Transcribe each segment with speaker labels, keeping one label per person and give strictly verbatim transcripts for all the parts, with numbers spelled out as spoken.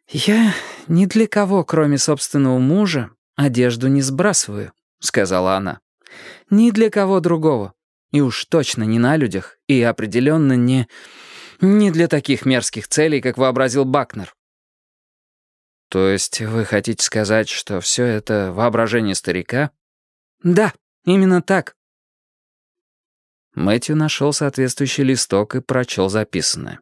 Speaker 1: «Я ни для кого, кроме собственного мужа, одежду не сбрасываю», — сказала она. «Ни для кого другого. И уж точно не на людях, и определенно не... не для таких мерзких целей, как вообразил Бакнер». «То есть вы хотите сказать, что все это воображение старика?» «Да, именно так». Мэтью нашел соответствующий листок и прочел записанное.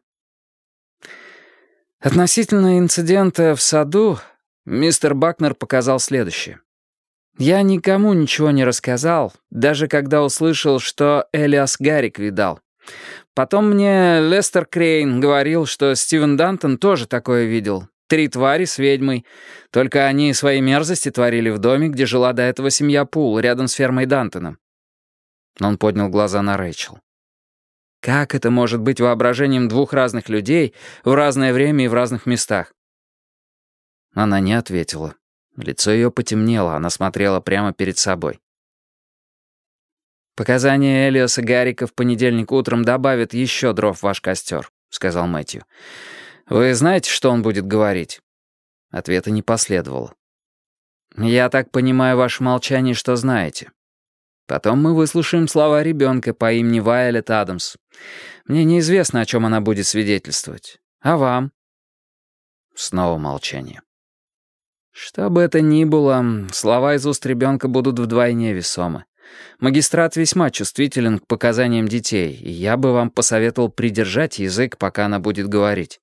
Speaker 1: Относительно инцидента в саду мистер Бакнер показал следующее. Я никому ничего не рассказал, даже когда услышал, что Элиас Гаррик видал. Потом мне Лестер Крейн говорил, что Стивен Дантон тоже такое видел. Три твари с ведьмой. Только они свои мерзости творили в доме, где жила до этого семья Пул, рядом с фермой Дантона. Он поднял глаза на Рэйчел. Как это может быть воображением двух разных людей в разное время и в разных местах? Она не ответила. Лицо ее потемнело, она смотрела прямо перед собой. «Показания Элиаса Гаррика в понедельник утром добавят еще дров в ваш костер», — сказал Мэтью. «Вы знаете, что он будет говорить?» Ответа не последовало. «Я так понимаю ваше молчание, что знаете. Потом мы выслушаем слова ребенка по имени Вайолет Адамс. Мне неизвестно, о чем она будет свидетельствовать. А вам?» Снова молчание. «Что бы это ни было, слова из уст ребенка будут вдвойне весомы. Магистрат весьма чувствителен к показаниям детей, и я бы вам посоветовал придержать язык, пока она будет говорить».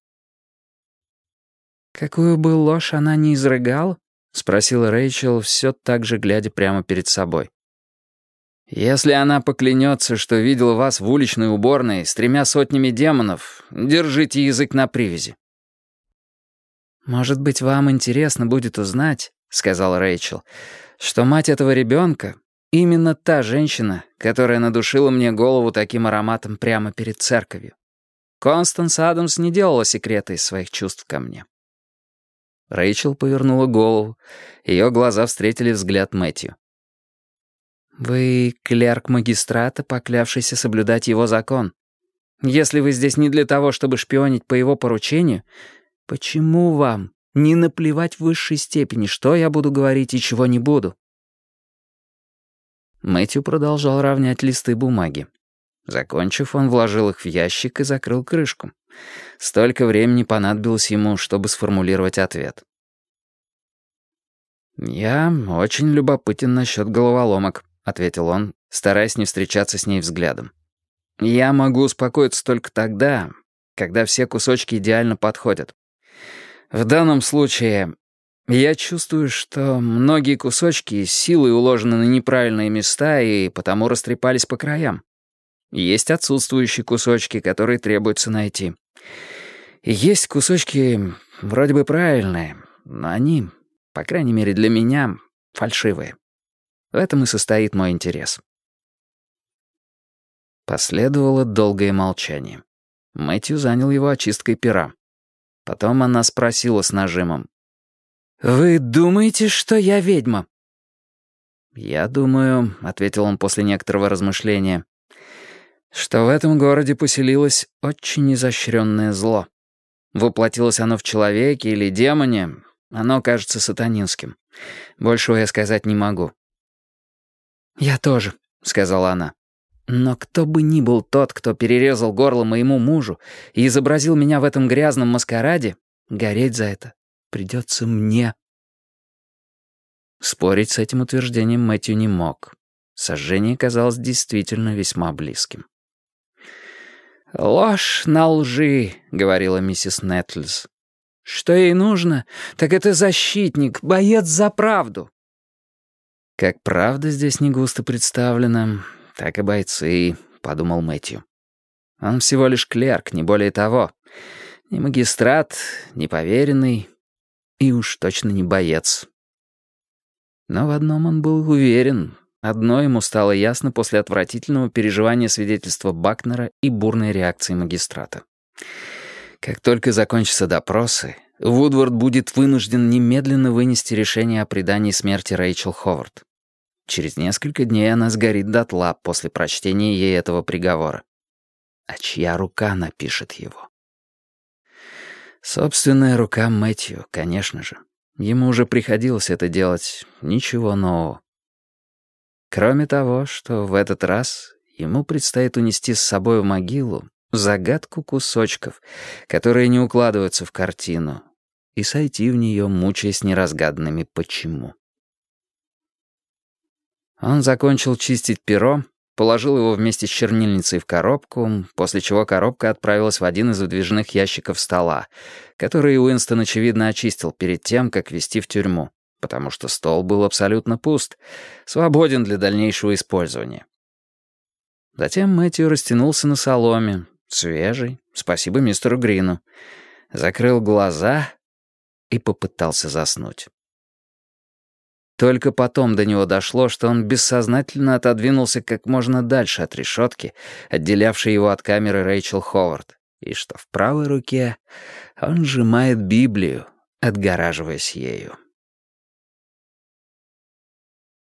Speaker 1: «Какую бы ложь она ни изрыгала?» — спросила Рэйчел, все так же глядя прямо перед собой. «Если она поклянется, что видела вас в уличной уборной с тремя сотнями демонов, держите язык на привязи». «Может быть, вам интересно будет узнать, — сказал Рэйчел, — что мать этого ребенка именно та женщина, которая надушила мне голову таким ароматом прямо перед церковью. Констанс Адамс не делала секрета из своих чувств ко мне». Рэйчел повернула голову. Ее глаза встретили взгляд Мэтью. «Вы клерк магистрата, поклявшийся соблюдать его закон. Если вы здесь не для того, чтобы шпионить по его поручению, почему вам не наплевать в высшей степени, что я буду говорить и чего не буду?» Мэтью продолжал равнять листы бумаги. Закончив, он вложил их в ящик и закрыл крышку. Столько времени понадобилось ему, чтобы сформулировать ответ. «Я очень любопытен насчет головоломок», — ответил он, стараясь не встречаться с ней взглядом. «Я могу успокоиться только тогда, когда все кусочки идеально подходят. В данном случае я чувствую, что многие кусочки силой уложены на неправильные места и потому растрепались по краям. Есть отсутствующие кусочки, которые требуется найти. И есть кусочки вроде бы правильные, но они, по крайней мере для меня, фальшивые. В этом и состоит мой интерес». Последовало долгое молчание. Мэтью занял его очисткой пера. Потом она спросила с нажимом. «Вы думаете, что я ведьма?» «Я думаю», — ответил он после некоторого размышления, «что в этом городе поселилось очень изощренное зло. Воплотилось оно в человеке или демоне, оно кажется сатанинским. Большего я сказать не могу». «Я тоже», — сказала она. «Но кто бы ни был тот, кто перерезал горло моему мужу и изобразил меня в этом грязном маскараде, гореть за это придется мне». Спорить с этим утверждением Мэтью не мог. Сожжение казалось действительно весьма близким. «Ложь на лжи», — говорила миссис Нетлс. «Что ей нужно, так это защитник, боец за правду». «Как правда здесь не густо представлена, так и бойцы», — подумал Мэтью. «Он всего лишь клерк, не более того. Ни магистрат, ни поверенный, и уж точно не боец». Но в одном он был уверен. Одно ему стало ясно после отвратительного переживания свидетельства Бакнера и бурной реакции магистрата. Как только закончатся допросы, Вудвард будет вынужден немедленно вынести решение о предании смерти Рэйчел Ховард. Через несколько дней она сгорит дотла после прочтения ей этого приговора. А чья рука напишет его? Собственная рука Мэтью, конечно же. Ему уже приходилось это делать, ничего нового. Кроме того, что в этот раз ему предстоит унести с собой в могилу загадку кусочков, которые не укладываются в картину, и сойти в нее, мучаясь неразгаданными «почему». Он закончил чистить перо, положил его вместе с чернильницей в коробку, после чего коробка отправилась в один из выдвижных ящиков стола, который Уинстон, очевидно, очистил перед тем, как везти в тюрьму, потому что стол был абсолютно пуст, свободен для дальнейшего использования. Затем Мэтью растянулся на соломе, свежий, спасибо мистеру Грину, закрыл глаза и попытался заснуть. Только потом до него дошло, что он бессознательно отодвинулся как можно дальше от решетки, отделявшей его от камеры Рэйчел Ховард, и что в правой руке он сжимает Библию, отгораживаясь ею.